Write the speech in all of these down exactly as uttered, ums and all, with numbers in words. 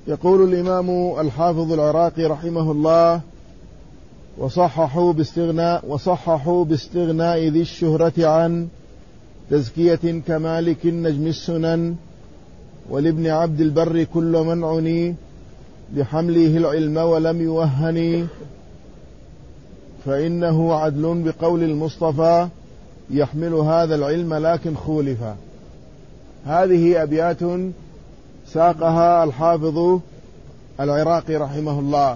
يقول الإمام الحافظ العراقي رحمه الله: وصححوا باستغناء وصححوا باستغناء ذي الشهرة عن تزكية كمالك النجم السنن، ولابن عبد البر كل من عني بحمله العلم ولم يوهني، فإنه عدل بقول المصطفى يحمل هذا العلم لكن خولفا. هذه أبيات ساقها الحافظ العراقي رحمه الله،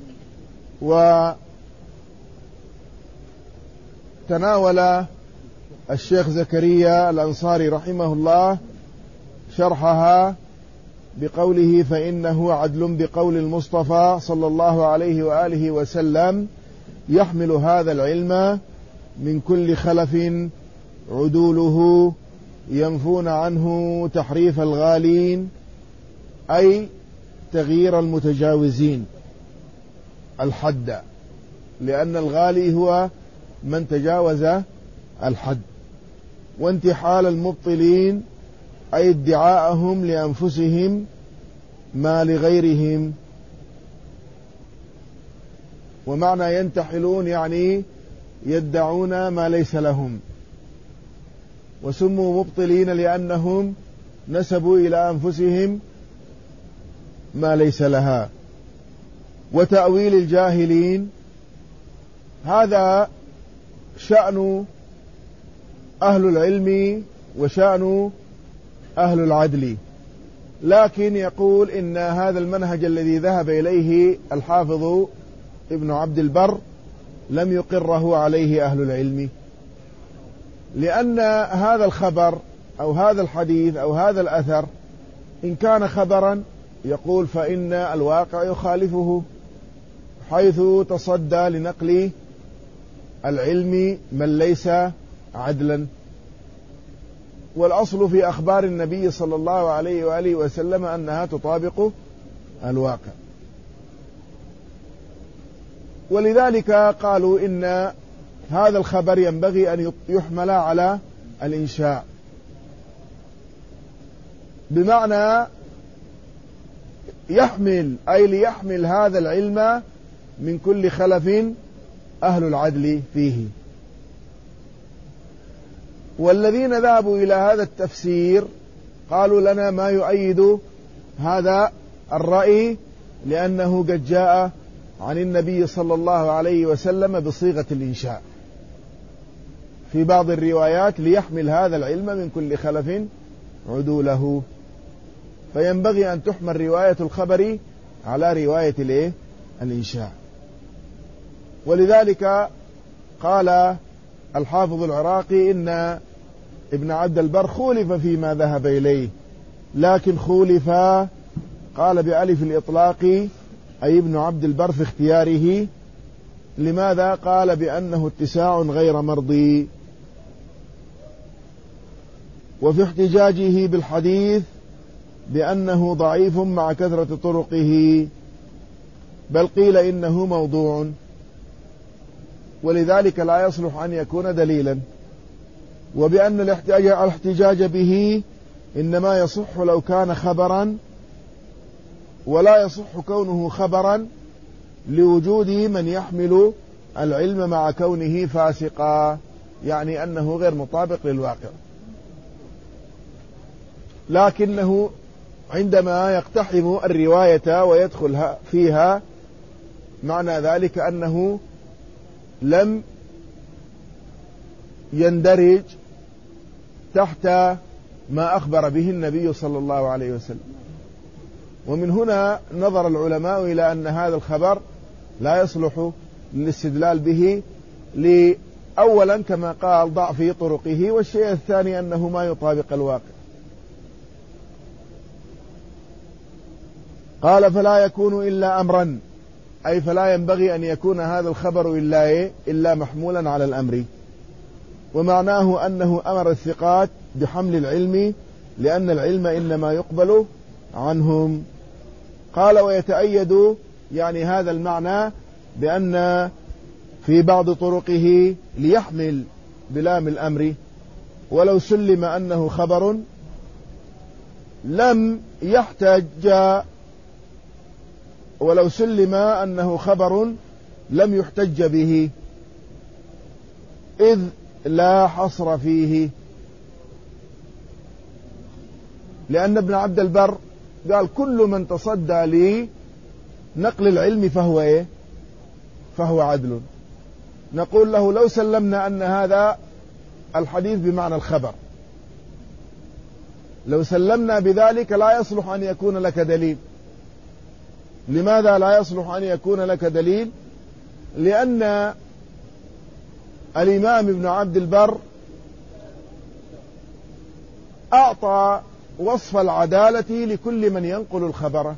وتناول الشيخ زكريا الأنصاري رحمه الله شرحها بقوله: فإنه عدل بقول المصطفى صلى الله عليه وآله وسلم يحمل هذا العلم من كل خلف عدوله ينفون عنه تحريف الغالين، أي تغيير المتجاوزين الحد، لأن الغالي هو من تجاوز الحد، وانتحال المبطلين أي ادعاءهم لأنفسهم ما لغيرهم. ومعنى ينتحلون يعني يدعون ما ليس لهم، وسموا مبطلين لأنهم نسبوا إلى أنفسهم ما ليس لها. وتأويل الجاهلين هذا شأن أهل العلم وشأن أهل العدل، لكن يقول إن هذا المنهج الذي ذهب إليه الحافظ ابن عبد البر لم يقره عليه أهل العلم، لأن هذا الخبر أو هذا الحديث أو هذا الأثر إن كان خبرا يقول فإن الواقع يخالفه، حيث تصدى لنقل العلم من ليس عدلا. والأصل في أخبار النبي صلى الله عليه وآله وسلم أنها تطابق الواقع، ولذلك قالوا إن هذا الخبر ينبغي أن يحمل على الإنشاء، بمعنى يحمل أي ليحمل هذا العلم من كل خلف أهل العدل فيه. والذين ذهبوا إلى هذا التفسير قالوا لنا ما يؤيد هذا الرأي، لأنه قد جاء عن النبي صلى الله عليه وسلم بصيغة الإنشاء في بعض الروايات: ليحمل هذا العلم من كل خلف عدوله. فينبغي أن تحمل رواية الخبر على رواية الإيه؟ الإنشاء. ولذلك قال الحافظ العراقي إن ابن عبد البر خولف فيما ذهب إليه، لكن خولف قال بألف الإطلاق أي ابن عبد البر في اختياره. لماذا؟ قال بأنه اتساع غير مرضي. وفي احتجاجه بالحديث بأنه ضعيف مع كثرة طرقه، بل قيل إنه موضوع، ولذلك لا يصلح أن يكون دليلا. وبأن الاحتجاج به إنما يصح لو كان خبرا، ولا يصح كونه خبرا لوجود من يحمل العلم مع كونه فاسقا، يعني أنه غير مطابق للواقع. لكنه عندما يقتحم الرواية ويدخل فيها معنى ذلك أنه لم يندرج تحت ما أخبر به النبي صلى الله عليه وسلم. ومن هنا نظر العلماء إلى أن هذا الخبر لا يصلح للاستدلال به، لأولا كما قال ضعف طرقه، والشيء الثاني أنه ما يطابق الواقع. قال: فلا يكون إلا أمرا، أي فلا ينبغي أن يكون هذا الخبر إلا, إيه؟ إلا محمولا على الأمر. ومعناه أنه أمر الثقات بحمل العلم، لأن العلم إنما يقبل عنهم. قال: ويتأيد يعني هذا المعنى بأن في بعض طرقه ليحمل بلام الأمر، ولو سلم أنه خبر لم يحتج ولو سلم أنه خبر لم يحتج به، إذ لا حصر فيه، لأن ابن عبد البر قال كل من تصدى لنقل العلم فهو إيه؟ فهو عدل. نقول له لو سلمنا أن هذا الحديث بمعنى الخبر، لو سلمنا بذلك لا يصلح أن يكون لك دليل. لماذا لا يصلح أن يكون لك دليل؟ لأن الإمام ابن عبد البر أعطى وصف العدالة لكل من ينقل الخبر،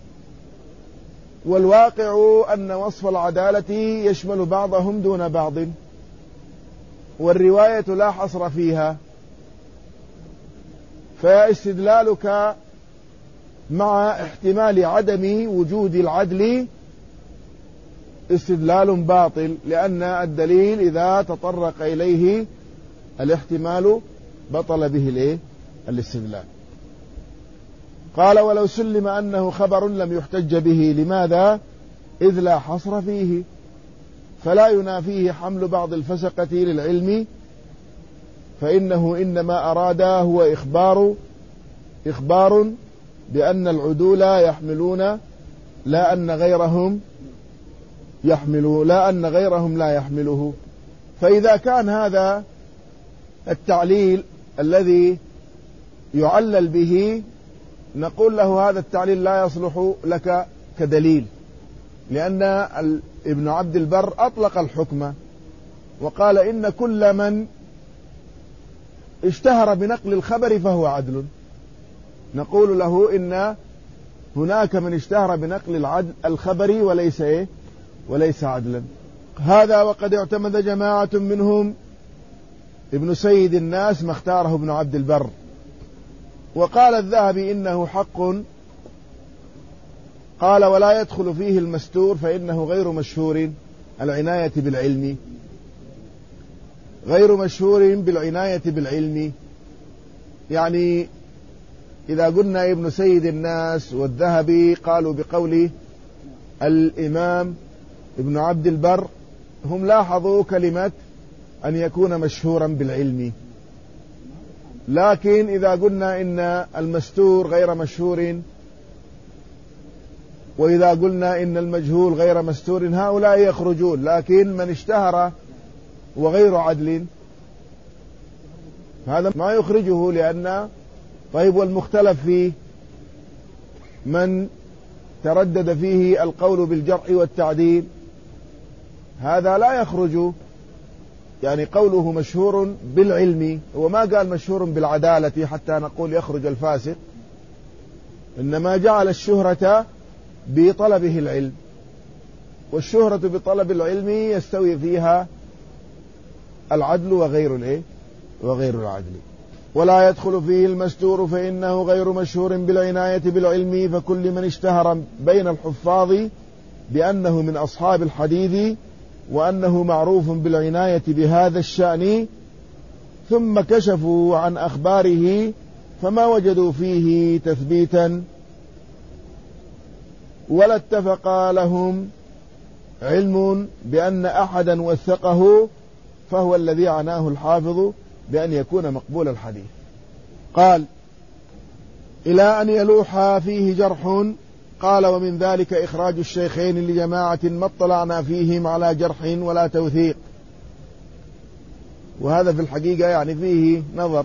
والواقع أن وصف العدالة يشمل بعضهم دون بعض، والرواية لا حصر فيها، فاستدلالك مع احتمال عدم وجود العدل استدلال باطل، لأن الدليل إذا تطرق إليه الاحتمال بطل به الايه؟ الاستدلال. قال ولو سلم أنه خبر لم يحتج به، لماذا؟ إذ لا حصر فيه، فلا ينافيه حمل بعض الفسقة للعلم، فإنه إنما أراد هو إخبار إخبار بأن العدول يحملون لا أن غيرهم يحمله لا أن غيرهم لا يحمله. فإذا كان هذا التعليل الذي يعلل به، نقول له هذا التعليل لا يصلح لك كدليل، لأن ابن عبد البر أطلق الحكم وقال إن كل من اشتهر بنقل الخبر فهو عدل. نقول له إن هناك من اشتهر بنقل العدل الخبر وليس إيه؟ وليس عدلا. هذا وقد اعتمد جماعة منهم ابن سيد الناس ما اختاره ابن عبد البر. وقال الذهبي إنه حق، قال ولا يدخل فيه المستور فإنه غير مشهور العناية بالعلم، غير مشهور بالعناية بالعلم. يعني إذا قلنا ابن سيد الناس والذهبي قالوا بقول الإمام ابن عبد البر، هم لاحظوا كلمة أن يكون مشهورا بالعلم، لكن إذا قلنا إن المستور غير مشهور، وإذا قلنا إن المجهول غير مستور، هؤلاء يخرجون. لكن من اشتهر وغير عدل هذا ما يخرجه، لأن طيب والمختلف فيه من تردد فيه القول بالجرح والتعديل، هذا لا يخرج. يعني قوله مشهور بالعلم، وما قال مشهور بالعدالة حتى نقول يخرج الفاسق، إنما جعل الشهرة بطلبه العلم، والشهرة بطلب العلم يستوي فيها العدل وغير الايه؟ وغير العدل. ولا يدخل فيه المستور فإنه غير مشهور بالعناية بالعلم، فكل من اشتهر بين الحفاظ بأنه من أصحاب الحديث وأنه معروف بالعناية بهذا الشأن، ثم كشفوا عن أخباره فما وجدوا فيه تثبيتا ولا اتفق لهم علم بأن أحدا وثقه، فهو الذي عناه الحافظ بأن يكون مقبول الحديث. قال إلى أن يلوح فيه جرح. قال ومن ذلك إخراج الشيخين لجماعة ما اطلعنا فيهم على جرح ولا توثيق. وهذا في الحقيقة يعني فيه نظر،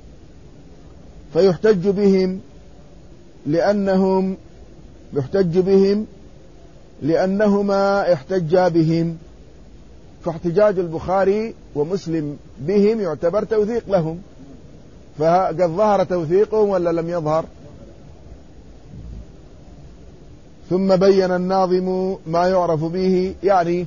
فيحتج بهم لأنهم يحتج بهم لأنهما احتجا بهم، فاحتجاج البخاري ومسلم بهم يعتبر توثيق لهم، فقد ظهر توثيقهم ولا لم يظهر؟ ثم بين الناظم ما يعرف به، يعني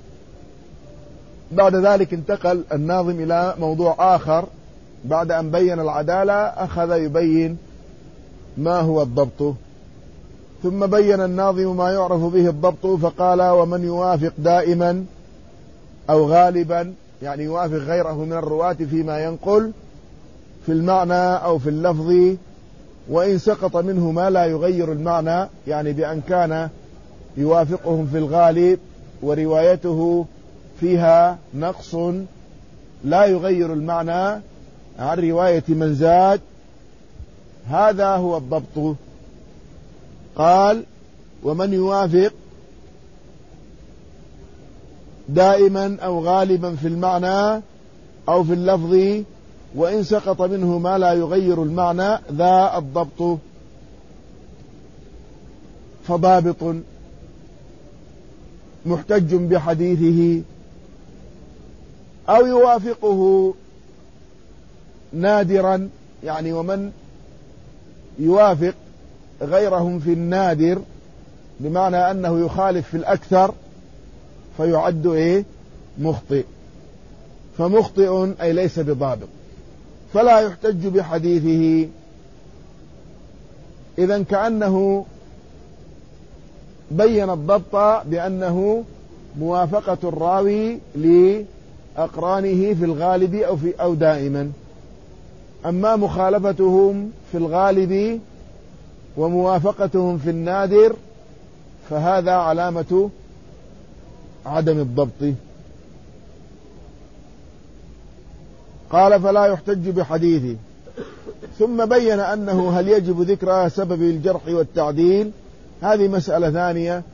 بعد ذلك انتقل الناظم إلى موضوع آخر، بعد أن بين العدالة أخذ يبين ما هو الضبط. ثم بين الناظم ما يعرف به الضبط، فقال ومن يوافق دائما أو غالبا، يعني يوافق غيره من الرواة فيما ينقل في المعنى أو في اللفظ، وإن سقط منه ما لا يغير المعنى، يعني بأن كان يوافقهم في الغالب وروايته فيها نقص لا يغير المعنى عن رواية من زاد، هذا هو الضبط. قال: ومن يوافق دائما أو غالبا في المعنى أو في اللفظ وإن سقط منه ما لا يغير المعنى ذا الضبط. فضابط محتج بحديثه أو يوافقه نادرا، يعني ومن يوافق غيرهم في النادر بمعنى أنه يخالف في الأكثر فيعد إيه؟ مخطئ. فمخطئ أي ليس بضابط، فلا يحتج بحديثه. إذن كأنه بين الضبط بأنه موافقة الراوي لأقرانه في الغالب أو, في أو دائما. أما مخالفتهم في الغالب وموافقتهم في النادر فهذا علامة عدم الضبط. قال: فلا يحتج بحديثه. ثم بين أنه هل يجب ذكر سبب الجرح والتعديل، هذه مسألة ثانية.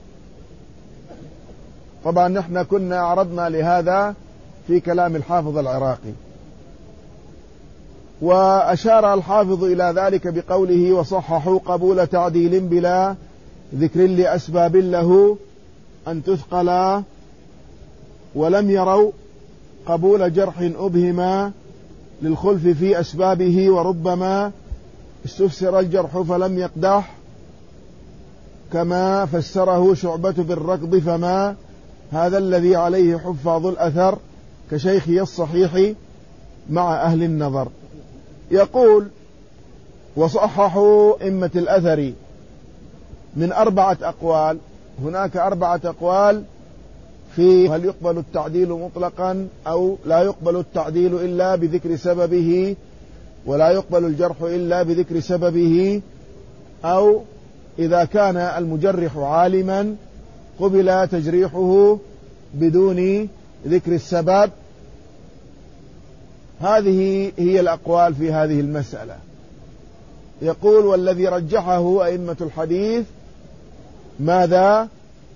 طبعا نحن كنا عرضنا لهذا في كلام الحافظ العراقي، وأشار الحافظ إلى ذلك بقوله: وصححوا قبول تعديل بلا ذكر لأسباب له أن تثقلا، ولم يروا قبول جرح أبهما للخلف في أسبابه، وربما استفسر الجرح فلم يقدح كما فسره شعبة بالركض، فما هذا الذي عليه حفاظ الأثر كشيخي الصحيح مع أهل النظر. يقول: وصححوا إمة الأثر من أربعة أقوال. هناك أربعة أقوال في هل يقبل التعديل مطلقا أو لا يقبل التعديل إلا بذكر سببه، ولا يقبل الجرح إلا بذكر سببه، أو إذا كان المجرح عالما قبل تجريحه بدون ذكر السبب. هذه هي الأقوال في هذه المسألة. يقول: والذي رجحه أئمة الحديث ماذا؟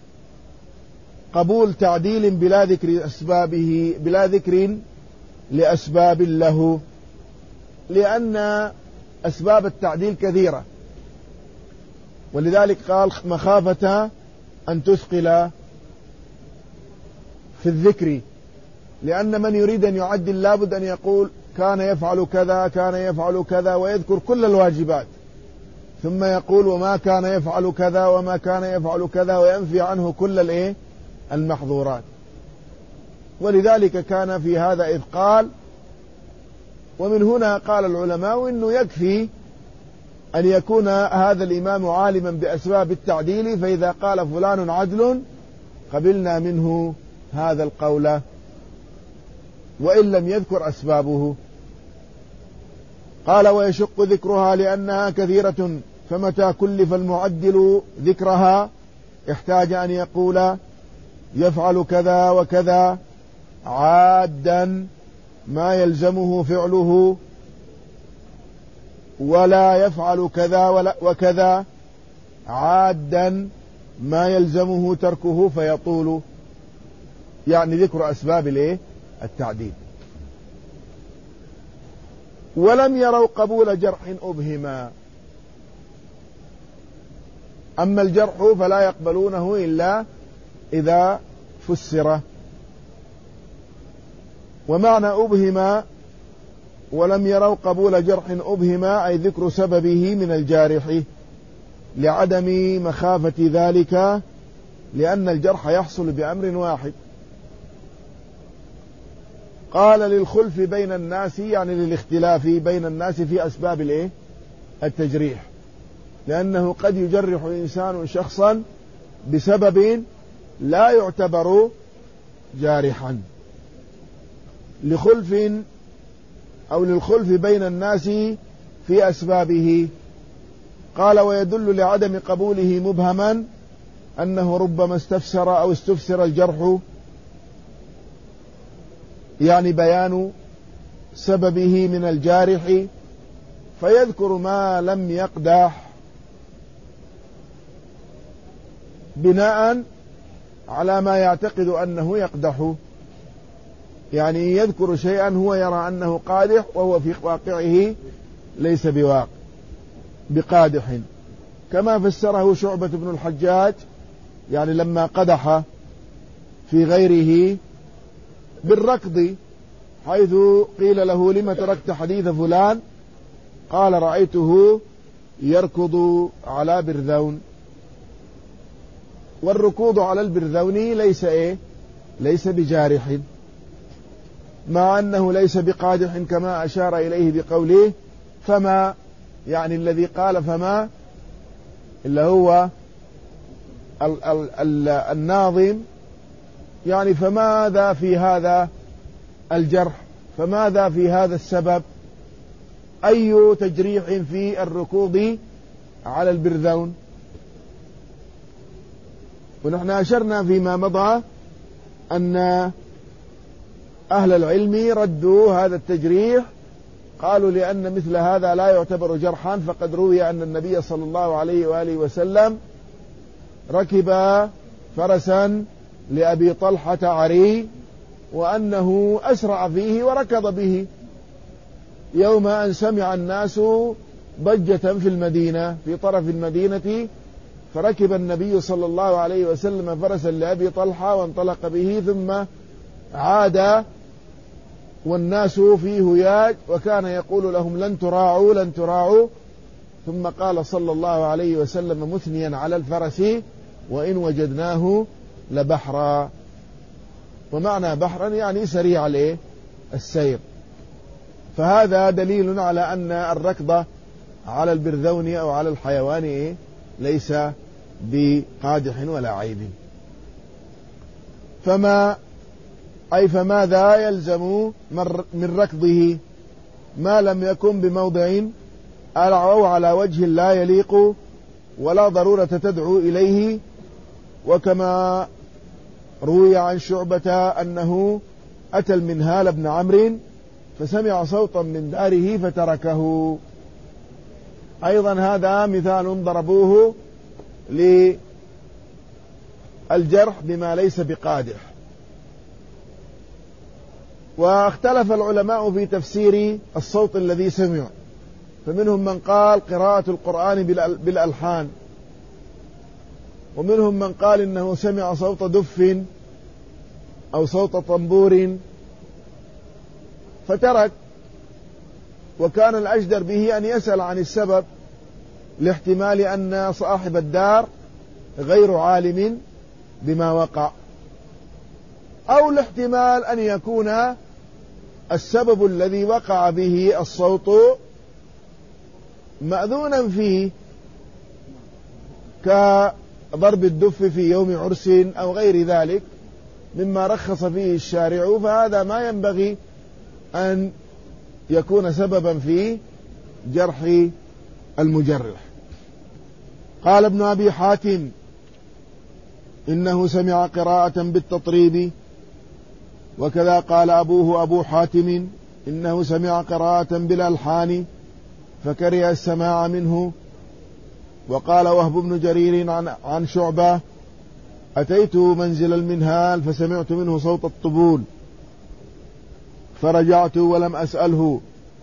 قبول تعديل بلا ذكر أسبابه، بلا ذكر لأسباب له، لأن أسباب التعديل كثيرة، ولذلك قال: مخافة أن تثقل في الذكر، لأن من يريد أن يعدل لابد أن يقول كان يفعل كذا كان يفعل كذا ويذكر كل الواجبات، ثم يقول وما كان يفعل كذا وما كان يفعل كذا وينفي عنه كل الايه المحظورات. ولذلك كان في هذا إذ قال. ومن هنا قال العلماء إنه يكفي أن يكون هذا الإمام عالما بأسباب التعديل، فإذا قال فلان عدل قبلنا منه هذا القول وإن لم يذكر أسبابه. قال: ويشق ذكرها لأنها كثيرة، فمتى كلف المعدل ذكرها احتاج أن يقول يفعل كذا وكذا عادا ما يلزمه فعله، ولا يفعل كذا وكذا عادا ما يلزمه تركه، فيطول، يعني ذكر أسباب الايه التعديل. ولم يروا قبول جرح أبهما. أما الجرح فلا يقبلونه إلا إذا فسر. ومعنى أبهما ولم يروا قبول جرح أبهما أي ذكر سببه من الجارح، لعدم مخافة ذلك، لأن الجرح يحصل بأمر واحد. قال: للخلف بين الناس، يعني للاختلاف بين الناس في أسباب الايه التجريح، لأنه قد يجرح إنسان شخصا بسبب لا يعتبر جارحا، لخلف أو للخلف بين الناس في أسبابه. قال: ويدل لعدم قبوله مبهما أنه ربما استفسر أو استفسر الجرح، يعني بيان سببه من الجارح، فيذكر ما لم يقدح بناء على ما يعتقد أنه يقدح، يعني يذكر شيئا هو يرى أنه قادح وهو في واقعه ليس بواقع بقادح، كما فسره شعبة بن الحجاج يعني لما قدح في غيره بالركض، حيث قيل له لما تركت حديث فلان؟ قال رأيته يركض على برذون. والركوض على البرذون ليس إيه؟ ليس بجارح، مع أنه ليس بقادح كما أشار إليه بقوله فما، يعني الذي قال فما اللي هو ال ال ال الناظم، يعني فماذا في هذا الجرح، فماذا في هذا السبب، أي تجريح في الركوض على البرذون؟ ونحن أشرنا فيما مضى أن أهل العلم ردوا هذا التجريح، قالوا لأن مثل هذا لا يعتبر جرحا، فقد روي أن النبي صلى الله عليه وآله وسلم ركب فرسا لأبي طلحة عري، وأنه أسرع فيه وركض به يوم أن سمع الناس ضجة في المدينة في طرف المدينة، فركب النبي صلى الله عليه وسلم فرسا لأبي طلحة وانطلق به، ثم عاد والناس في هياج، وكان يقول لهم لن تراعوا لن تراعوا، ثم قال صلى الله عليه وسلم مثنيا على الفرس وإن وجدناه لبحرا. ومعنى بحرا يعني سريع الايه السير. فهذا دليل على أن الركض على البرذون أو على الحيوان إيه؟ ليس بقادح ولا عيب. فما أي فماذا يلزم من ركضه ما لم يكن بموضع أو على وجه لا يليق ولا ضرورة تدعو إليه. وكما روي عن شعبة أنه أتى المنهال بن عمرو فسمع صوتا من داره فتركه. أيضا هذا مثال ضربوه للجرح بما ليس بقادح. واختلف العلماء في تفسير الصوت الذي سمع، فمنهم من قال قراءة القرآن بالألحان، ومنهم من قال إنه سمع صوت دف أو صوت طنبور فترك. وكان الأجدر به أن يسأل عن السبب، لاحتمال أن صاحب الدار غير عالم بما وقع، أو لاحتمال أن يكون السبب الذي وقع به الصوت مأذونا فيه كضرب الدف في يوم عرس أو غير ذلك مما رخص فيه الشارع، فهذا ما ينبغي أن يكون سببا في جرح المجرح. قال ابن أبي حاتم إنه سمع قراءة بالتطريب، وكذا قال أبوه أبو حاتم إنه سمع قراءة بالألحان فكره السماع منه. وقال وهب بن جرير عن, عن شعبة أتيت منزل المنهال فسمعت منه صوت الطبول فرجعت ولم أسأله.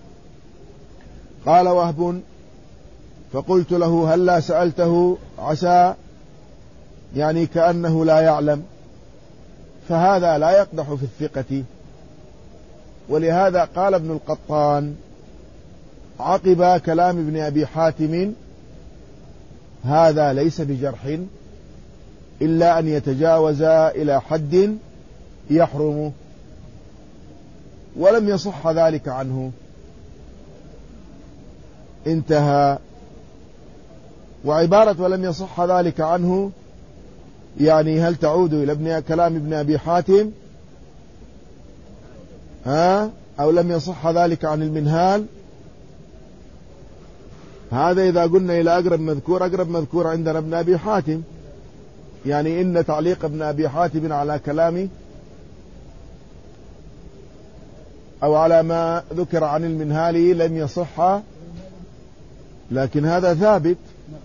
قال وهب فقلت له هل لا سألته عسى، يعني كأنه لا يعلم، فهذا لا يقدح في الثقة. ولهذا قال ابن القطان عقب كلام ابن أبي حاتم هذا ليس بجرح إلا أن يتجاوز إلى حد يحرم، ولم يصح ذلك عنه. انتهى. وعبارة ولم يصح ذلك عنه يعني هل تعود إلى ابن كلام ابن أبي حاتم ها أو لم يصح ذلك عن المنهال؟ هذا إذا قلنا إلى أقرب مذكور، أقرب مذكور عندنا ابن أبي حاتم، يعني إن تعليق ابن أبي حاتم على كلامي أو على ما ذكر عن المنهالي لم يصح، لكن هذا ثابت،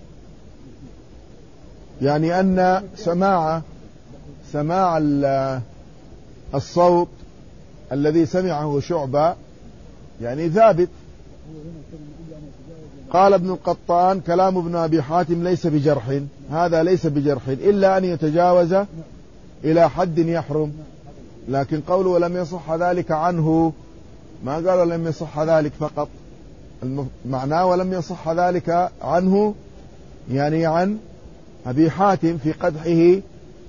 يعني أن سماع سماع الصوت الذي سمعه شعبة يعني ثابت. قال ابن القطان كلام ابن أبي حاتم ليس بجرح، هذا ليس بجرح إلا أن يتجاوز إلى حد يحرم، لكن قوله ولم يصح ذلك عنه ما قال لم يصح ذلك فقط، معناه ولم يصح ذلك عنه يعني عن أبي حاتم في قدحه،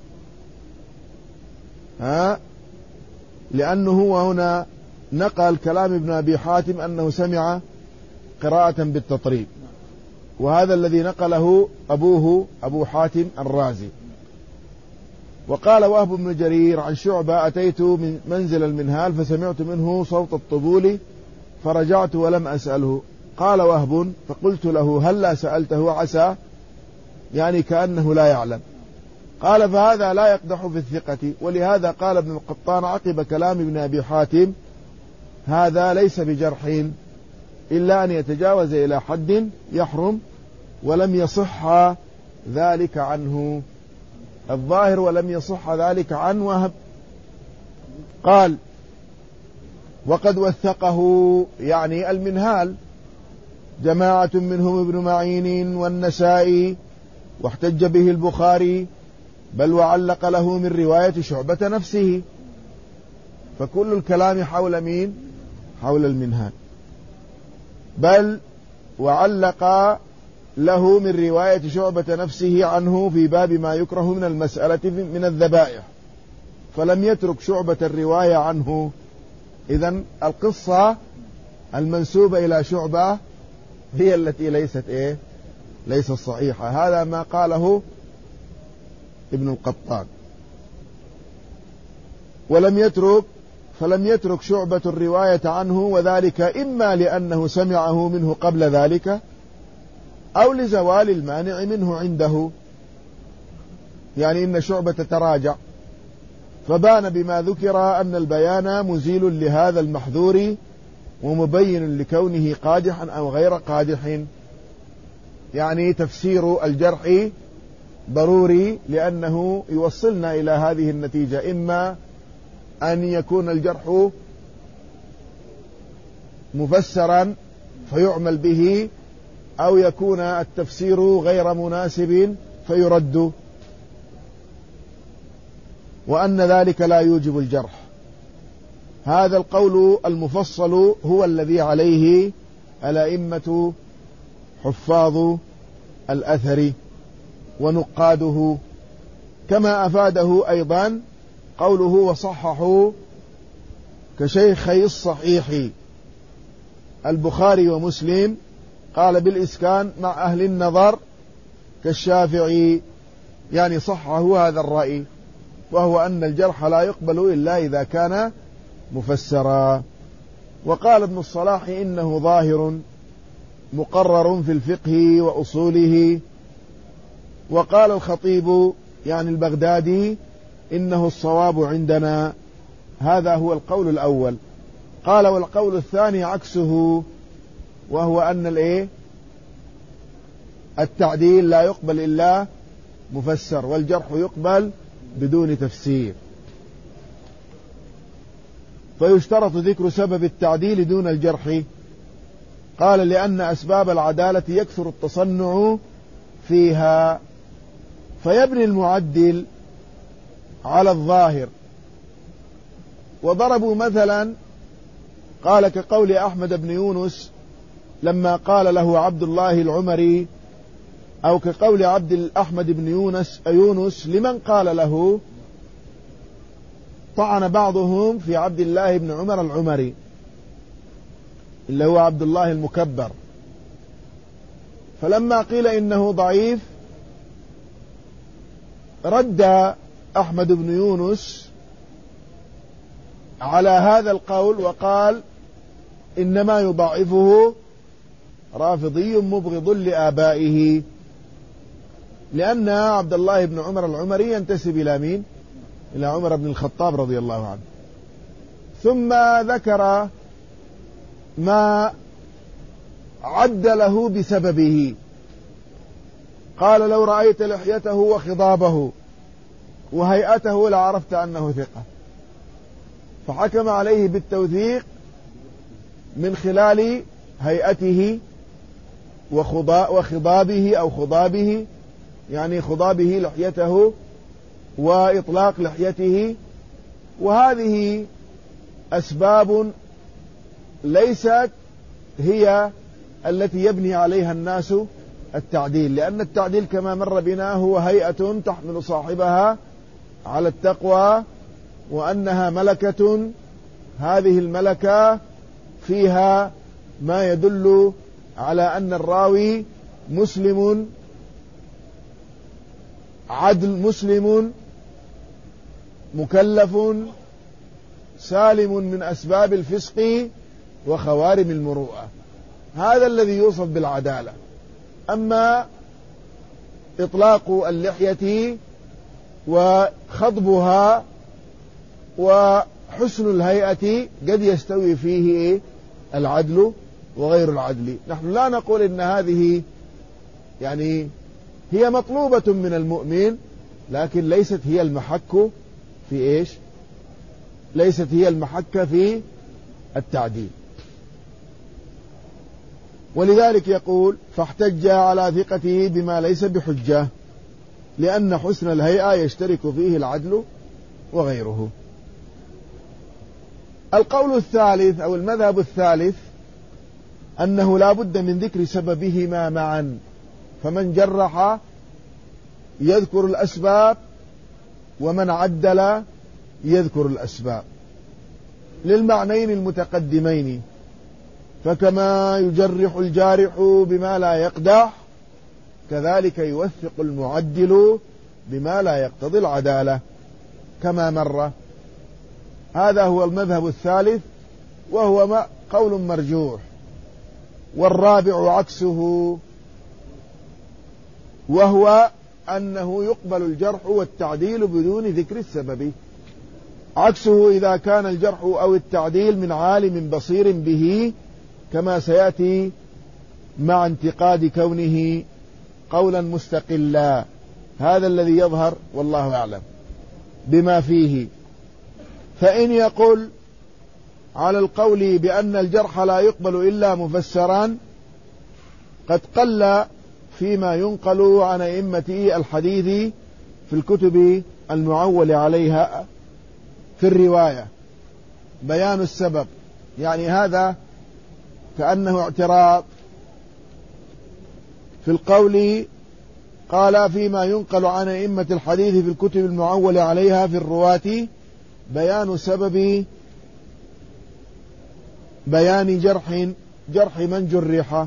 ها، لأنه هو هنا نقل كلام ابن أبي حاتم أنه سمع قراءة بالتطريب، وهذا الذي نقله أبوه أبو حاتم الرازي. وقال وهب بن جرير عن شعبة أتيت من منزل المنهال فسمعت منه صوت الطبول فرجعت ولم أسأله. قال وهب فقلت له هل لا سألته عسى، يعني كأنه لا يعلم. قال فهذا لا يقدح في الثقة، ولهذا قال ابن القطان عقب كلام ابن أبي حاتم هذا ليس بجرح إلا أن يتجاوز إلى حد يحرم، ولم يصح ذلك عنه. الظاهر ولم يصح ذلك عن وهب. قال وقد وثقه يعني المنهال جماعة منهم ابن معين والنسائي، واحتج به البخاري، بل وعلق له من رواية شعبة نفسه، فكل الكلام حول مين؟ حول المنهال، بل وعلق له من رواية شعبة نفسه عنه في باب ما يكره من المسألة من الذبائح، فلم يترك شعبة الرواية عنه. إذن القصة المنسوبة إلى شعبة هي التي ليست إيه؟ ليست صحيحة. هذا ما قاله ابن القطان. ولم يترك فلم يترك شعبة الرواية عنه، وذلك إما لأنه سمعه منه قبل ذلك أو لزوال المانع منه عنده، يعني إن شعبة تراجع، فبان بما ذكر أن البيان مزيل لهذا المحذور ومبين لكونه قادحا أو غير قادح، يعني تفسير الجرح ضروري لأنه يوصلنا إلى هذه النتيجة، إما أن يكون الجرح مفسرا فيعمل به، أو يكون التفسير غير مناسب فيرد، وأن ذلك لا يوجب الجرح. هذا القول المفصل هو الذي عليه الأئمة حفاظ الأثر ونقاده، كما أفاده أيضا قوله وصححوا كشيخي الصحيح البخاري ومسلم، قال بالإسكان مع أهل النظر كالشافعي، يعني صححوا هذا الرأي، وهو أن الجرح لا يقبل إلا إذا كان مفسرا. وقال ابن الصلاح إنه ظاهر مقرر في الفقه وأصوله. وقال الخطيب يعني البغدادي إنه الصواب عندنا. هذا هو القول الأول. قال والقول الثاني عكسه، وهو أن الإيه؟ التعديل لا يقبل إلا مفسر، والجرح يقبل بدون تفسير، فيشترط ذكر سبب التعديل دون الجرح. قال لأن أسباب العدالة يكثر التصنع فيها، فيبني المعدل على الظاهر. وضربوا مثلا قال كقول أحمد بن يونس لما قال له عبد الله العمري، أو كقول عبد الأحمد بن يونس يونس لمن قال له، طعن بعضهم في عبد الله بن عمر العمري اللي هو عبد الله المكبر، فلما قيل إنه ضعيف رد أحمد بن يونس على هذا القول وقال إنما يضعفه رافضي مبغض لآبائه، لأن عبد الله بن عمر العمري ينتسب إلى مين؟ إلى عمر بن الخطاب رضي الله عنه. ثم ذكر ما عد له بسببه، قال لو رأيت لحيته وخضابه وهيئته لعرفت أنه ثقة، فحكم عليه بالتوثيق من خلال هيئته وخضابه أو خضابه، يعني خضابه لحيته وإطلاق لحيته. وهذه أسباب ليست هي التي يبني عليها الناس التعديل، لأن التعديل كما مر بنا هو هيئة تحمل صاحبها على التقوى، وأنها ملكة، هذه الملكة فيها ما يدل على أن الراوي مسلم عدل، مسلم مكلف سالم من أسباب الفسق وخوارم المروءة، هذا الذي يوصف بالعدالة. أما إطلاق اللحية وخضبها وحسن الهيئة قد يستوي فيه العدل وغير العدل. نحن لا نقول إن هذه يعني هي مطلوبة من المؤمن، لكن ليست هي المحك في إيش؟ ليست هي المحك في التعديل. ولذلك يقول فاحتج على ثقته بما ليس بحجة، لأن حسن الهيئة يشترك فيه العدل وغيره. القول الثالث أو المذهب الثالث أنه لا بد من ذكر سببهما معا، فمن جرح يذكر الأسباب ومن عدل يذكر الأسباب للمعنيين المتقدمين. فكما يجرح الجارح بما لا يقدح، كذلك يوثق المعدل بما لا يقتضي العدالة كما مر. هذا هو المذهب الثالث، وهو قول مرجوح. والرابع عكسه، وهو أنه يقبل الجرح والتعديل بدون ذكر السبب. عكسه إذا كان الجرح أو التعديل من عالم بصير به، كما سيأتي مع انتقاد كونه قولا مستقلا. هذا الذي يظهر والله أعلم بما فيه. فإن يقول على القول بأن الجرح لا يقبل إلا مفسرا، قد قل فيما ينقل عن أئمة الحديث في الكتب المعول عليها في الرواية بيان السبب، يعني هذا كأنه اعتراض. في القول قال فيما ينقل عن أئمة الحديث في الكتب المعول عليها في الرواة بيان سبب بيان جرح جرح من جرح،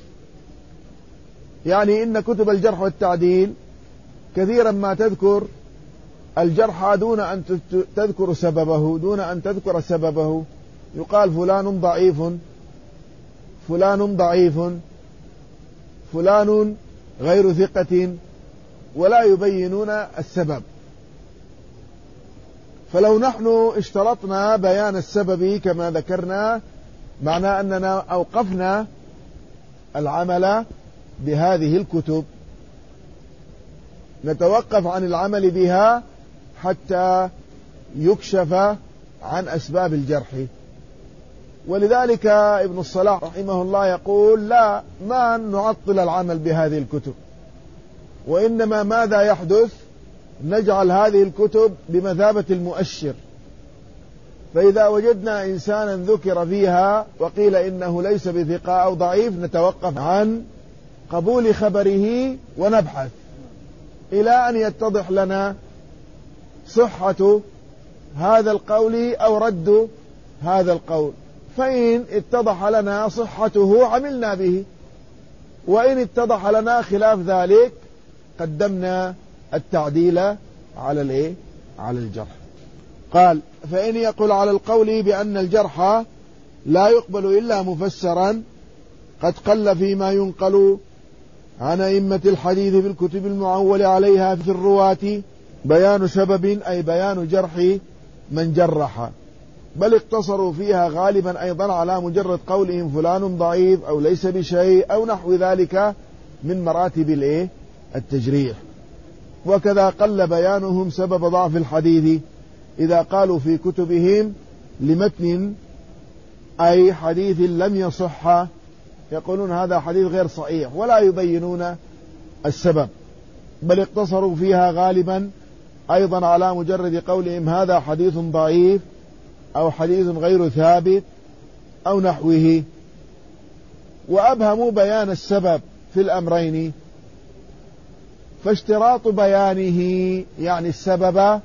يعني إن كتب الجرح والتعديل كثيرا ما تذكر الجرح دون أن تذكر سببه، دون أن تذكر سببه. يقال فلان ضعيف، فلان ضعيف، فلان غير ثقة، ولا يبينون السبب. فلو نحن اشترطنا بيان السبب كما ذكرنا، معناه أننا أوقفنا العمل بهذه الكتب، نتوقف عن العمل بها حتى يكشف عن أسباب الجرح. ولذلك ابن الصلاح رحمه الله يقول لا، ما نعطل العمل بهذه الكتب، وإنما ماذا يحدث؟ نجعل هذه الكتب بمثابة المؤشر. فإذا وجدنا إنسانا ذكر فيها وقيل إنه ليس بثقة أو ضعيف، نتوقف عن قبول خبره ونبحث إلى أن يتضح لنا صحة هذا القول أو رد هذا القول. فإن اتضح لنا صحته عملنا به، وإن اتضح لنا خلاف ذلك قدمنا التعديل على الايه على الجرح. قال فإن يقول على القول بأن الجرح لا يقبل إلا مفسرا، قد قل فيما ينقل عن أئمة الحديث في الكتب المعول عليها في الرواة بيان سبب أي بيان جرح من جرح، بل اقتصروا فيها غالبا أيضا على مجرد قولهم فلان ضعيف أو ليس بشيء أو نحو ذلك من مراتب الايه التجريح. وكذا قل بيانهم سبب ضعف الحديث إذا قالوا في كتبهم لمتن أي حديث لم يصح يقولون هذا حديث غير صحيح ولا يبينون السبب، بل اقتصروا فيها غالبا أيضا على مجرد قولهم هذا حديث ضعيف أو حديث غير ثابت أو نحوه، وأبهموا بيان السبب في الأمرين. فاشتراط بيانه يعني السبب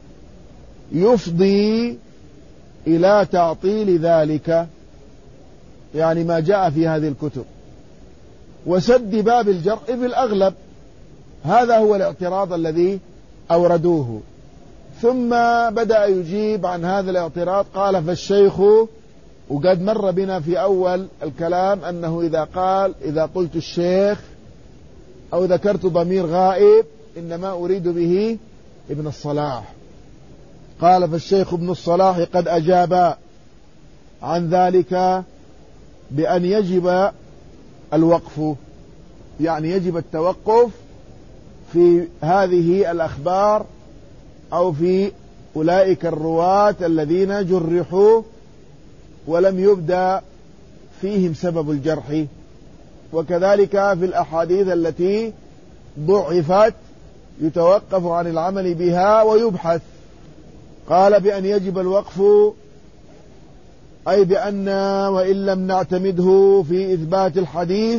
يفضي إلى تعطيل ذلك، يعني ما جاء في هذه الكتب، وسد باب الجرح في الأغلب. هذا هو الاعتراض الذي أوردوه. ثم بدأ يجيب عن هذا الاعتراض. قال فالشيخ، وقد مر بنا في أول الكلام أنه إذا قال إذا قلت الشيخ أو ذكرت ضمير غائب إنما أريد به ابن الصلاح. قال فالشيخ ابن الصلاح قد أجاب عن ذلك بأن يجب الوقف، يعني يجب التوقف في هذه الأخبار أو في أولئك الرواة الذين جرحوا ولم يبدأ فيهم سبب الجرح، وكذلك في الأحاديث التي ضعفت يتوقف عن العمل بها ويبحث. قال بأن يجب الوقف أي بأن وإن لم نعتمده في إثبات الحديث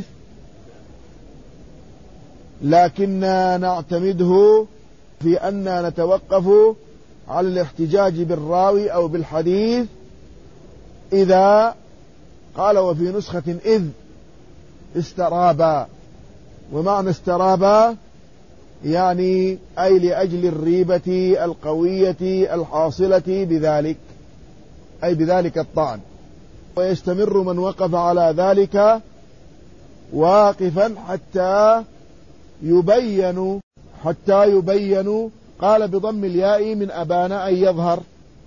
لكننا نعتمده في أن نتوقف على الاحتجاج بالراوي أو بالحديث إذا قال وفي نسخة إذ استرابا، ومعنى استرابا يعني أي لأجل الريبة القوية الحاصلة بذلك، أي بذلك الطعن. ويستمر من وقف على ذلك واقفا حتى يبين حتى يبين قال بضم الياء من أبان أن يظهر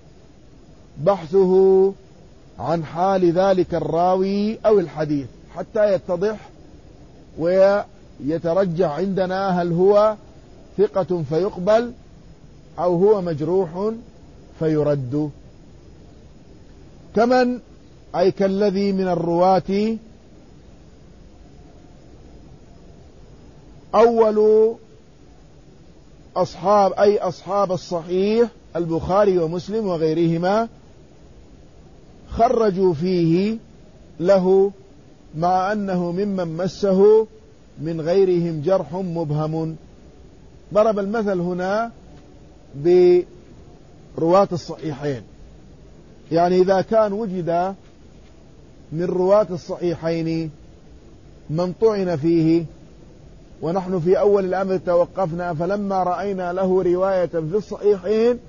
بحثه عن حال ذلك الراوي أو الحديث حتى يتضح ويترجح عندنا هل هو ثقة فيقبل أو هو مجروح فيرد. كمن أي كالذي من الرواة أول أصحاب أي أصحاب الصحيح البخاري ومسلم وغيرهما خرجوا فيه له مع أنه ممن مسه من غيرهم جرح مبهم. ضرب المثل هنا برواة الصحيحين، يعني إذا كان وجد من رواة الصحيحين من طعن فيه ونحن في أول الأمر توقفنا، فلما رأينا له رواية في الصحيحين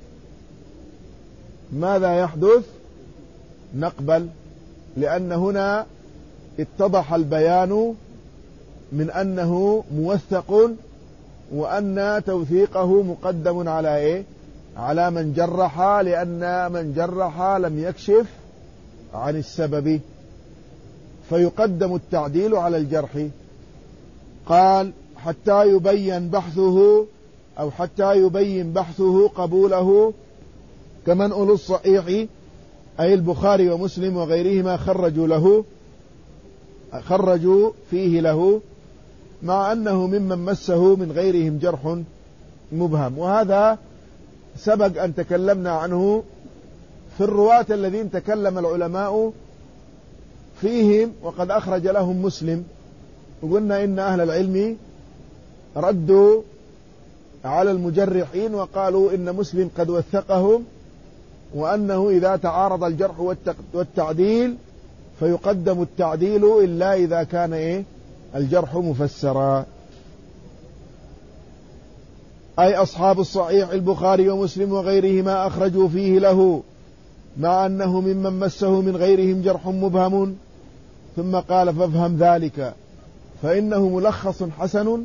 ماذا يحدث؟ نقبل، لأن هنا اتضح البيان من أنه موثق وأن توثيقه مقدم على إيه؟ على من جرح، لأن من جرح لم يكشف عن السبب فيقدم التعديل على الجرح. قال حتى يبين بحثه أو حتى يبين بحثه قبوله كمن أولو الصحيح أي البخاري ومسلم وغيرهما خرجوا له خرجوا فيه له مع أنه ممن مسه من غيرهم جرح مبهم. وهذا سبق أن تكلمنا عنه في الرواة الذين تكلم العلماء فيهم وقد أخرج لهم مسلم، وقلنا إن أهل العلم ردوا على المجرحين وقالوا إن مسلم قد وثقهم، وأنه إذا تعارض الجرح والتعديل فيقدم التعديل إلا إذا كان إيه الجرح مفسرا. أي أصحاب الصحيح البخاري ومسلم وغيرهما أخرجوا فيه له مع أنه ممن مسه من غيرهم جرح مبهم. ثم قال فافهم ذلك فإنه ملخص حسن.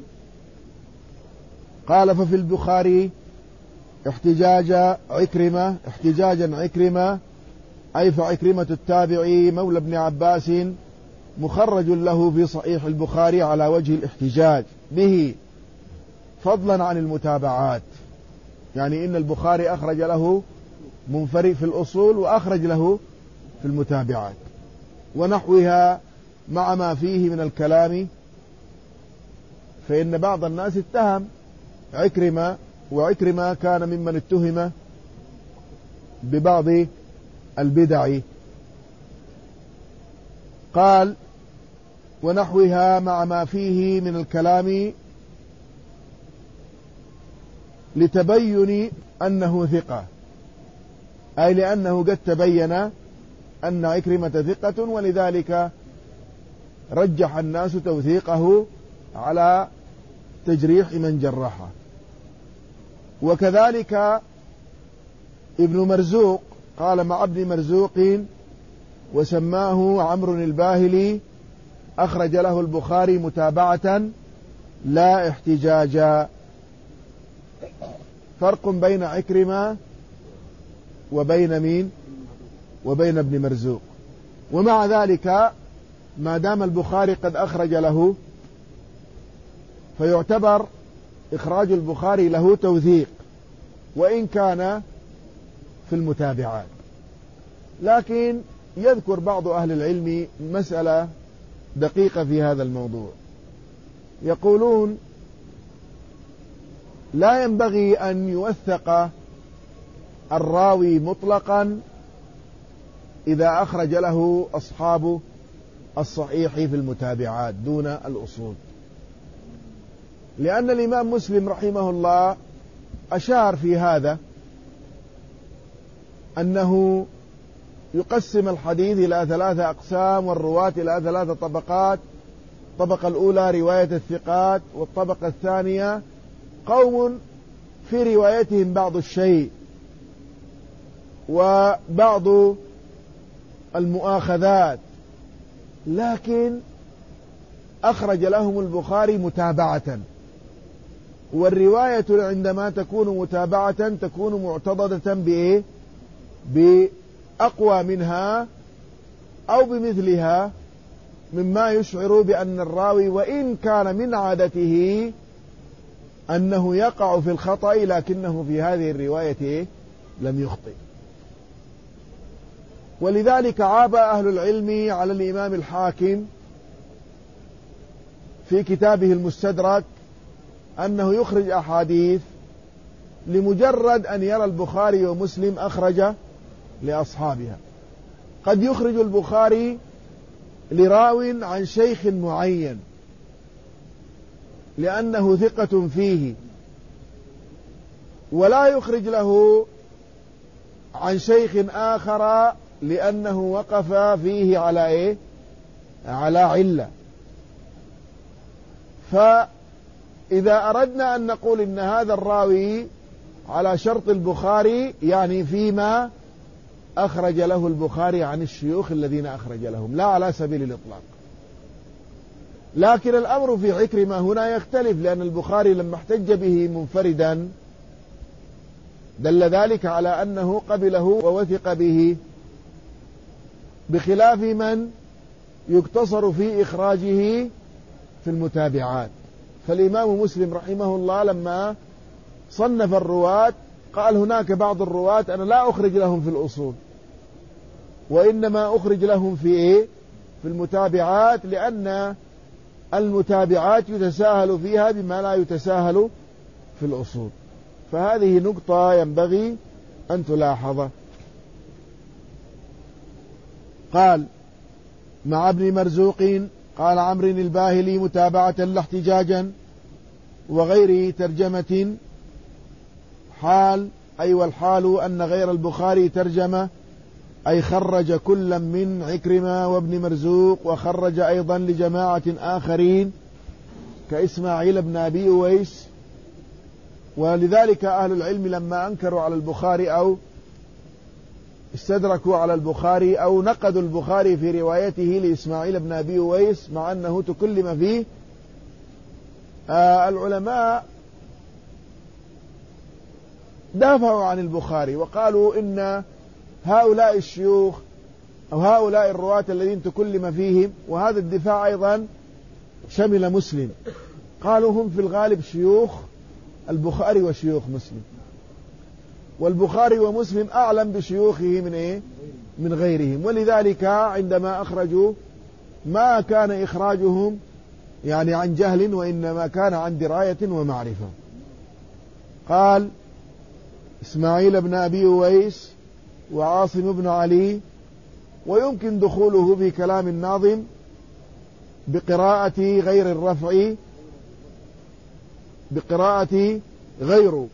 قال: ففي البخاري احتجاج عكرمة احتجاجا عكرمة أي فعكرمة التابعي مولى ابن عباس مخرج له في صحيح البخاري على وجه الاحتجاج به فضلا عن المتابعات. يعني إن البخاري أخرج له منفرد في الأصول وأخرج له في المتابعات ونحوها مع ما فيه من الكلام. فإن بعض الناس اتهم عكرمة، وعكرمة كان ممن اتهم ببعض البدع. قال: ونحوها مع ما فيه من الكلام لتبين أنه ثقة، أي لأنه قد تبين أن عكرمة ثقة، ولذلك رجح الناس توثيقه على تجريح من جرحه. وكذلك ابن مرزوق قال مع ابن مرزوق وسماه عمرو الباهلي أخرج له البخاري متابعة لا احتجاجا. فرق بين عكرمة وبين مين وبين ابن مرزوق. ومع ذلك ما دام البخاري قد أخرج له فيعتبر إخراج البخاري له توثيق وإن كان في المتابعات. لكن يذكر بعض أهل العلم مسألة دقيقة في هذا الموضوع. يقولون: لا ينبغي أن يوثق الراوي مطلقا إذا أخرج له أصحاب الصحيح في المتابعات دون الأصول، لأن الإمام مسلم رحمه الله أشار في هذا أنه يقسم الحديث إلى ثلاثة أقسام والرواة إلى ثلاثة طبقات. الطبقة الأولى رواية الثقات، والطبقة الثانية قوم في روايتهم بعض الشيء وبعض المؤاخذات، لكن أخرج لهم البخاري متابعة. والرواية عندما تكون متابعة تكون معتضدة بإيه؟ بأقوى منها أو بمثلها، مما يشعر بأن الراوي وإن كان من عادته أنه يقع في الخطأ لكنه في هذه الرواية لم يخطئ. ولذلك عاب أهل العلم على الإمام الحاكم في كتابه المستدرك أنه يخرج أحاديث لمجرد أن يرى البخاري ومسلم أخرج لأصحابها. قد يخرج البخاري لراو عن شيخ معين لأنه ثقة فيه، ولا يخرج له عن شيخ آخر لأنه وقف فيه على إيه؟ على علة. فإذا أردنا أن نقول إن هذا الراوي على شرط البخاري يعني فيما أخرج له البخاري عن الشيوخ الذين أخرج لهم، لا على سبيل الإطلاق. لكن الأمر في عكرمة هنا يختلف، لأن البخاري لما احتج به منفردا دل ذلك على أنه قبله ووثق به، بخلاف من يقتصر في إخراجه في المتابعات. فالإمام مسلم رحمه الله لما صنف الرواة قال هناك بعض الرواة أنا لا أخرج لهم في الأصول، وإنما أخرج لهم في إيه؟ في المتابعات، لأن المتابعات يتساهل فيها بما لا يتساهل في الأصول. فهذه نقطة ينبغي أن تلاحظ. قال مع ابن مرزوق قال عمرو الباهلي متابعة لا احتجاجا وغير ترجمة حال، أي والحال أن غير البخاري ترجمة، أي خرج كلا من عكرمة وابن مرزوق، وخرج أيضا لجماعة آخرين كإسماعيل بن أبي أويس. ولذلك أهل العلم لما أنكروا على البخاري أو استدركوا على البخاري أو نقدوا البخاري في روايته لإسماعيل بن أبي أويس مع أنه تكلم فيه آه العلماء دافعوا عن البخاري وقالوا إن هؤلاء الشيوخ أو هؤلاء الرواة الذين تكلم فيهم، وهذا الدفاع أيضا شمل مسلم، قالوا هم في الغالب شيوخ البخاري وشيوخ مسلم، والبخاري ومسلم أعلم بشيوخه من إيه؟ من غيرهم، ولذلك عندما أخرجوا ما كان إخراجهم يعني عن جهل، وإنما كان عن دراية ومعرفة. قال إسماعيل بن أبي أويس وعاصم بن علي، ويمكن دخوله في كلام الناظم بقراءة غير الرفع، بقراءة غير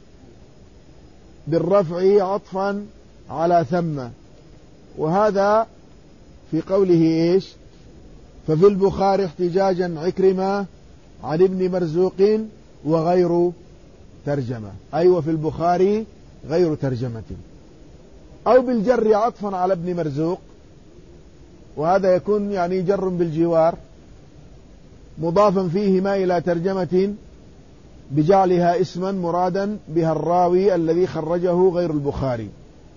بالرفع عطفا على ثم، وهذا في قوله إيش؟ ففي البخاري احتجاجا عكرمة عن ابن مرزوق وغير ترجمة، أي أيوة وفي البخاري غير ترجمة، أو بالجر عطفا على ابن مرزوق، وهذا يكون يعني جر بالجوار مضافا فيهما إلى ترجمة بجعلها اسما مرادا بها الراوي الذي خرجه غير البخاري،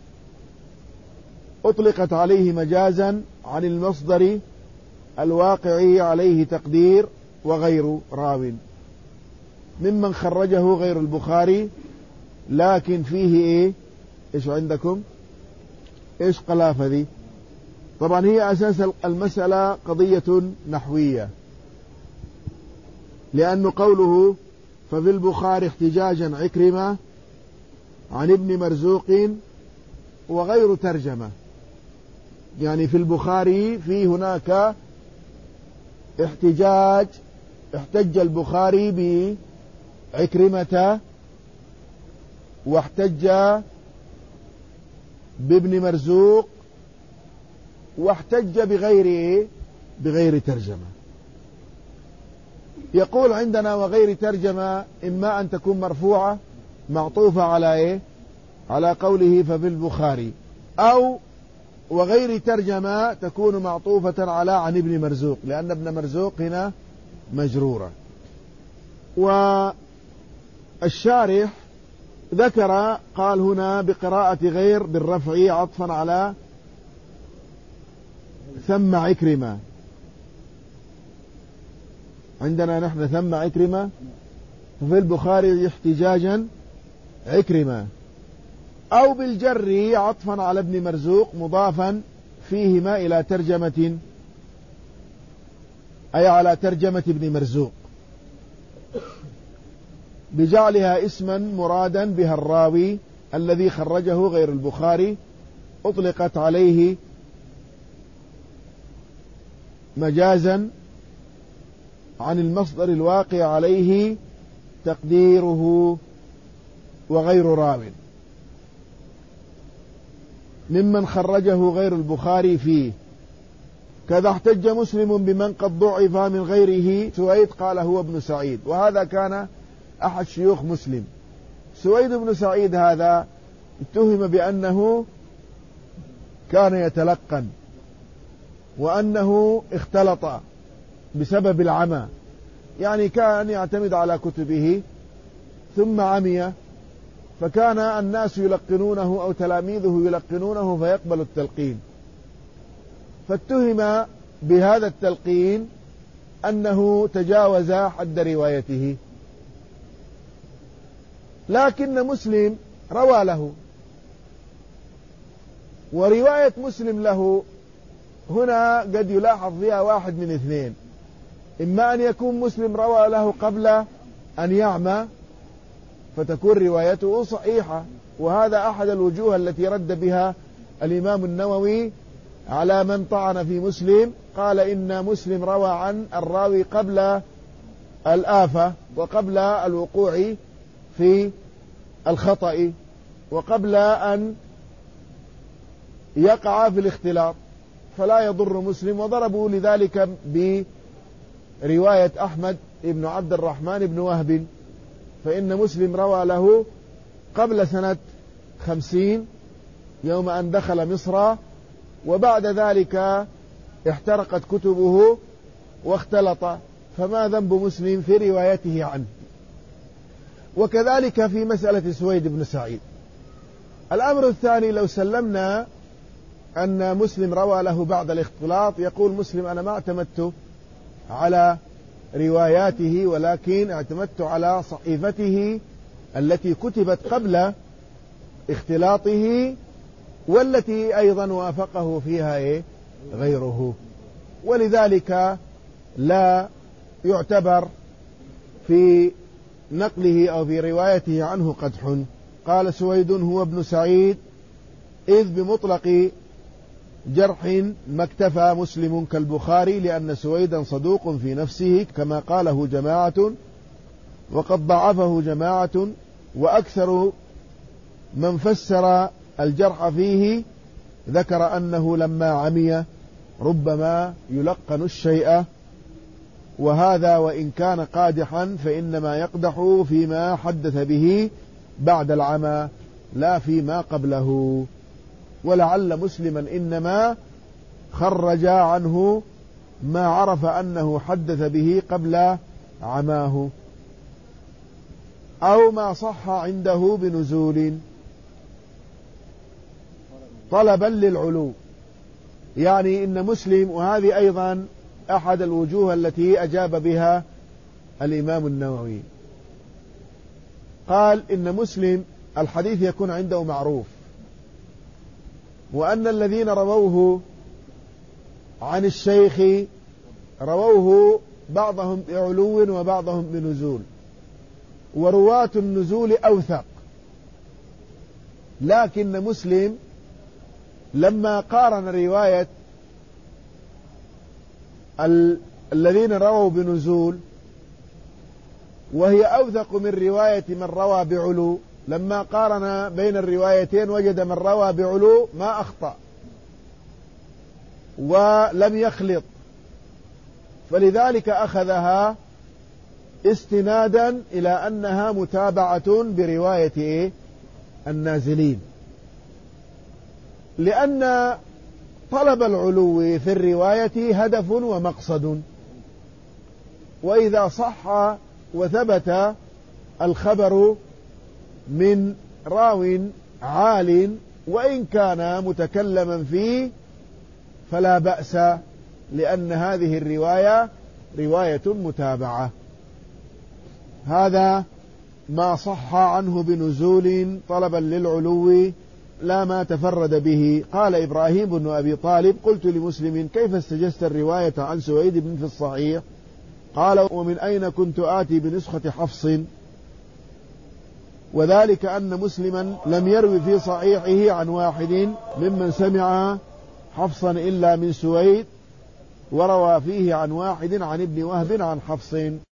أطلقت عليه مجازا عن المصدر الواقع عليه تقدير وغير راو ممن خرجه غير البخاري، لكن فيه ايه؟ ايش عندكم؟ ايش قلافة ذي؟ طبعا هي اساس المسألة قضية نحوية، لأنه قوله ففي البخاري احتجاجا عكرمة عن ابن مرزوق وغير ترجمة، يعني في البخاري في هناك احتجاج، احتج البخاري بعكرمة واحتج بابن مرزوق واحتج بغير بغير ترجمة. يقول عندنا وغير ترجمة إما أن تكون مرفوعة معطوفة على إيه؟ على قوله ففي البخاري، أو وغير ترجمة تكون معطوفة على عن ابن مرزوق، لأن ابن مرزوق هنا مجرورة. والشارح ذكر قال هنا بقراءة غير بالرفع عطفا على ثم عكرمة، عندنا نحن ثم عكرمة، وفي البخاري احتجاجا عكرمة، أو بالجر عطفا على ابن مرزوق مضافا فيهما إلى ترجمة، أي على ترجمة ابن مرزوق، بجعلها اسما مرادا بها الراوي الذي خرجه غير البخاري، أطلقت عليه مجازا عن المصدر الواقع عليه تقديره وغير راو ممن خرجه غير البخاري فيه. كذا احتج مسلم بمن قد ضعف من غيره. سويد قال هو ابن سعيد، وهذا كان أحد شيوخ مسلم. سويد بن سعيد هذا اتهم بأنه كان يتلقن، وأنه اختلط بسبب العمى، يعني كان يعتمد على كتبه ثم عمي، فكان الناس يلقنونه أو تلاميذه يلقنونه فيقبل التلقين، فاتهم بهذا التلقين أنه تجاوز حد روايته. لكن مسلم روى له، ورواية مسلم له هنا قد يلاحظ فيها واحد من اثنين: إما أن يكون مسلم روى له قبل أن يعمى فتكون روايته صحيحة، وهذا أحد الوجوه التي رد بها الإمام النووي على من طعن في مسلم، قال إن مسلم روى عن الراوي قبل الآفة وقبل الوقوع في الخطأ وقبل أن يقع في الاختلاط، فلا يضر مسلم. وضربوا لذلك برواية أحمد بن عبد الرحمن بن وهب، فإن مسلم روى له قبل سنة خمسين يوم أن دخل مصر، وبعد ذلك احترقت كتبه واختلط فما ذنب مسلم في روايته عنه؟ وكذلك في مسألة سويد بن سعيد. الأمر الثاني، لو سلمنا أن مسلم روى له بعد الاختلاط، يقول مسلم أنا ما اعتمدت على رواياته ولكن اعتمدت على صحيفته التي كتبت قبل اختلاطه والتي أيضا وافقه فيها إيه؟ غيره، ولذلك لا يعتبر في نقله أو في روايته عنه قدح. قال سويد هو ابن سعيد، إذ بمطلق جرح ما اكتفى مسلم كالبخاري، لأن سويدا صدوق في نفسه كما قاله جماعة، وقد ضعفه جماعة، وأكثر من فسر الجرح فيه ذكر أنه لما عمي ربما يلقن الشيء، وهذا وإن كان قادحا فإنما يقدح فيما حدث به بعد العمى لا فيما قبله، ولعل مسلما إنما خرج عنه ما عرف أنه حدث به قبل عماه، أو ما صح عنده بنزول طلبا للعلو. يعني إن مسلم، وهذه أيضا أحد الوجوه التي أجاب بها الإمام النووي، قال إن مسلم الحديث يكون عنده معروف، وأن الذين رووه عن الشيخ رووه بعضهم بعلو وبعضهم بنزول، ورواة النزول أوثق. لكن مسلم لما قارن رواية ال... الذين رووا بنزول وهي أوثق من رواية من روى بعلو، لما قارن بين الروايتين وجد من روى بعلو ما أخطأ ولم يخلط، فلذلك أخذها استنادا إلى أنها متابعة برواية إيه؟ النازلين، لأن طلب العلو في الرواية هدف ومقصد، وإذا صح وثبت الخبر من راو عال وإن كان متكلما فيه فلا بأس، لأن هذه الرواية رواية متابعة. هذا ما صح عنه بنزول طلبا للعلو لا ما تفرد به. قال إبراهيم بن أبي طالب قلت لمسلم كيف استجزت الرواية عن سويد بن في الصحيح؟ قال ومن أين كنت آتي بنسخة حفص؟ وذلك أن مسلما لم يروي في صحيحه عن واحد ممن سمع حفصا إلا من سويد، وروى فيه عن واحد عن ابن وهب عن حفص.